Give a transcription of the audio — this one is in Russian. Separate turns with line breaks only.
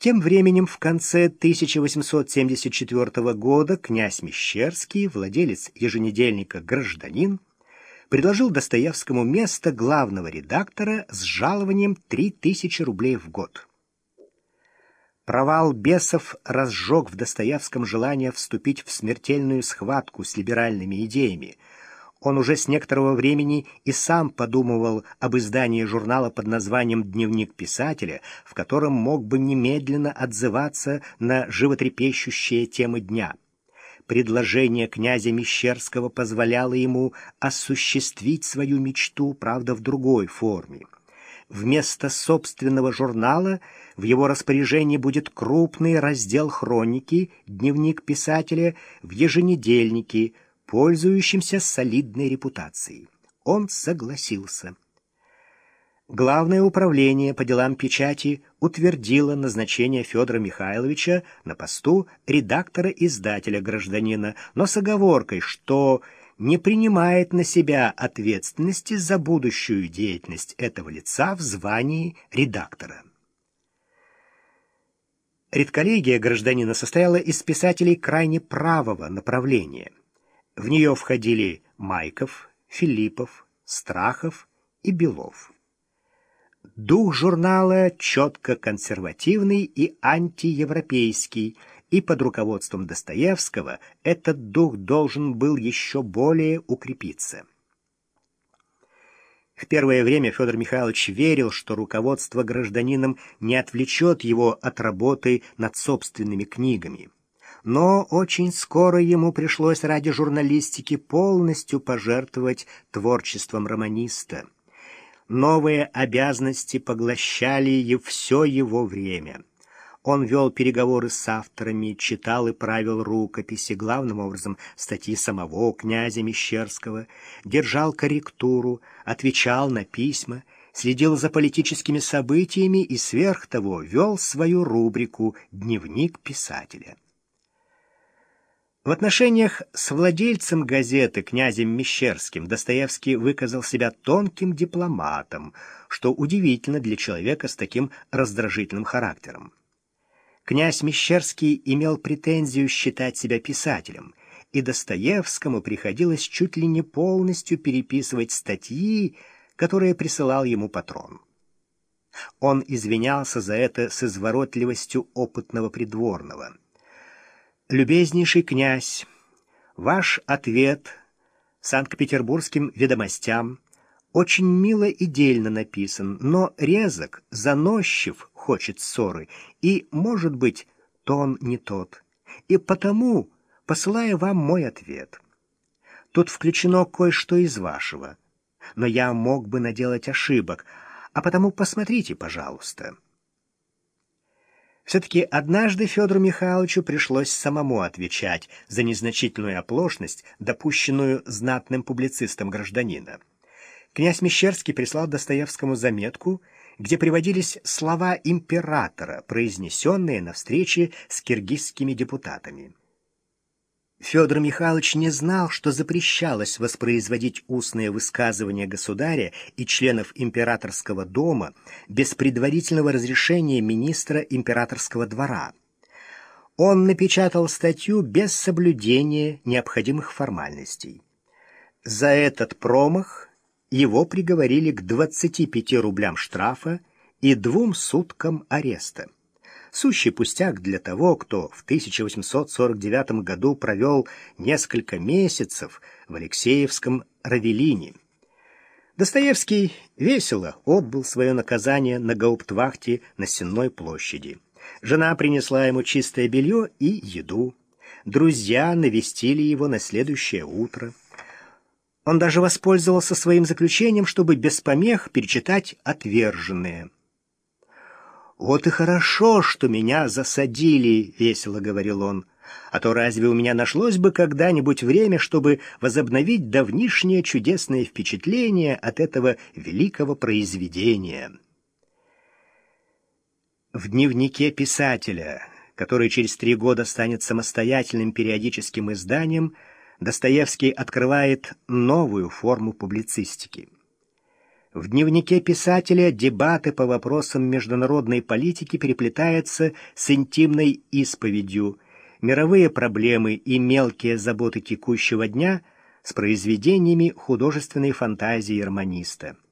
Тем временем в конце 1874 года князь Мещерский, владелец еженедельника «Гражданин», предложил Достоевскому место главного редактора с жалованием 3000 рублей в год. Провал «Бесов» разжег в Достоевском желание вступить в смертельную схватку с либеральными идеями. Он уже с некоторого времени и сам подумывал об издании журнала под названием «Дневник писателя», в котором мог бы немедленно отзываться на животрепещущие темы дня. Предложение князя Мещерского позволяло ему осуществить свою мечту, правда, в другой форме. Вместо собственного журнала в его распоряжении будет крупный раздел хроники «Дневник писателя» в еженедельнике, пользующимся солидной репутацией. Он согласился. Главное управление по делам печати утвердило назначение Федора Михайловича на посту редактора-издателя «Гражданина», но с оговоркой, что не принимает на себя ответственности за будущую деятельность этого лица в звании редактора. Редколлегия «Гражданина» состояла из писателей крайне правого направления. В нее входили Майков, Филиппов, Страхов и Белов. Дух журнала четко консервативный и антиевропейский, и под руководством Достоевского этот дух должен был еще более укрепиться. В первое время Федор Михайлович верил, что руководство «Гражданином» не отвлечет его от работы над собственными книгами. Но очень скоро ему пришлось ради журналистики полностью пожертвовать творчеством романиста. Новые обязанности поглощали все его время. Он вел переговоры с авторами, читал и правил рукописи, главным образом статьи самого князя Мещерского, держал корректуру, отвечал на письма, следил за политическими событиями и, сверх того, вел свою рубрику «Дневник писателя». В отношениях с владельцем газеты князем Мещерским Достоевский выказал себя тонким дипломатом, что удивительно для человека с таким раздражительным характером. Князь Мещерский имел претензию считать себя писателем, и Достоевскому приходилось чуть ли не полностью переписывать статьи, которые присылал ему патрон. Он извинялся за это с изворотливостью опытного придворного. «Любезнейший князь, ваш ответ Санкт-Петербургским ведомостям очень мило и дельно написан, но резок, заносчив, хочет ссоры, и, может быть, тон не тот. И потому посылаю вам мой ответ. Тут включено кое-что из вашего, но я мог бы наделать ошибок, а потому посмотрите, пожалуйста». Все-таки однажды Федору Михайловичу пришлось самому отвечать за незначительную оплошность, допущенную знатным публицистом «Гражданина». Князь Мещерский прислал Достоевскому заметку, где приводились слова императора, произнесенные на встрече с киргизскими депутатами. Федор Михайлович не знал, что запрещалось воспроизводить устные высказывания государя и членов императорского дома без предварительного разрешения министра императорского двора. Он напечатал статью без соблюдения необходимых формальностей. За этот промах его приговорили к 25 рублям штрафа и 2 суткам ареста. Сущий пустяк для того, кто в 1849 году провел несколько месяцев в Алексеевском Равелине. Достоевский весело отбыл свое наказание на гауптвахте на Сенной площади. Жена принесла ему чистое белье и еду. Друзья навестили его на следующее утро. Он даже воспользовался своим заключением, чтобы без помех перечитать «Отверженные». «Вот и хорошо, что меня засадили», — весело говорил он. «А то разве у меня нашлось бы когда-нибудь время, чтобы возобновить давнишнее чудесное впечатление от этого великого произведения?» В дневнике писателя, который через 3 года станет самостоятельным периодическим изданием, Достоевский открывает новую форму публицистики. В дневнике писателя дебаты по вопросам международной политики переплетаются с интимной исповедью, мировые проблемы и мелкие заботы текущего дня с произведениями художественной фантазии романиста.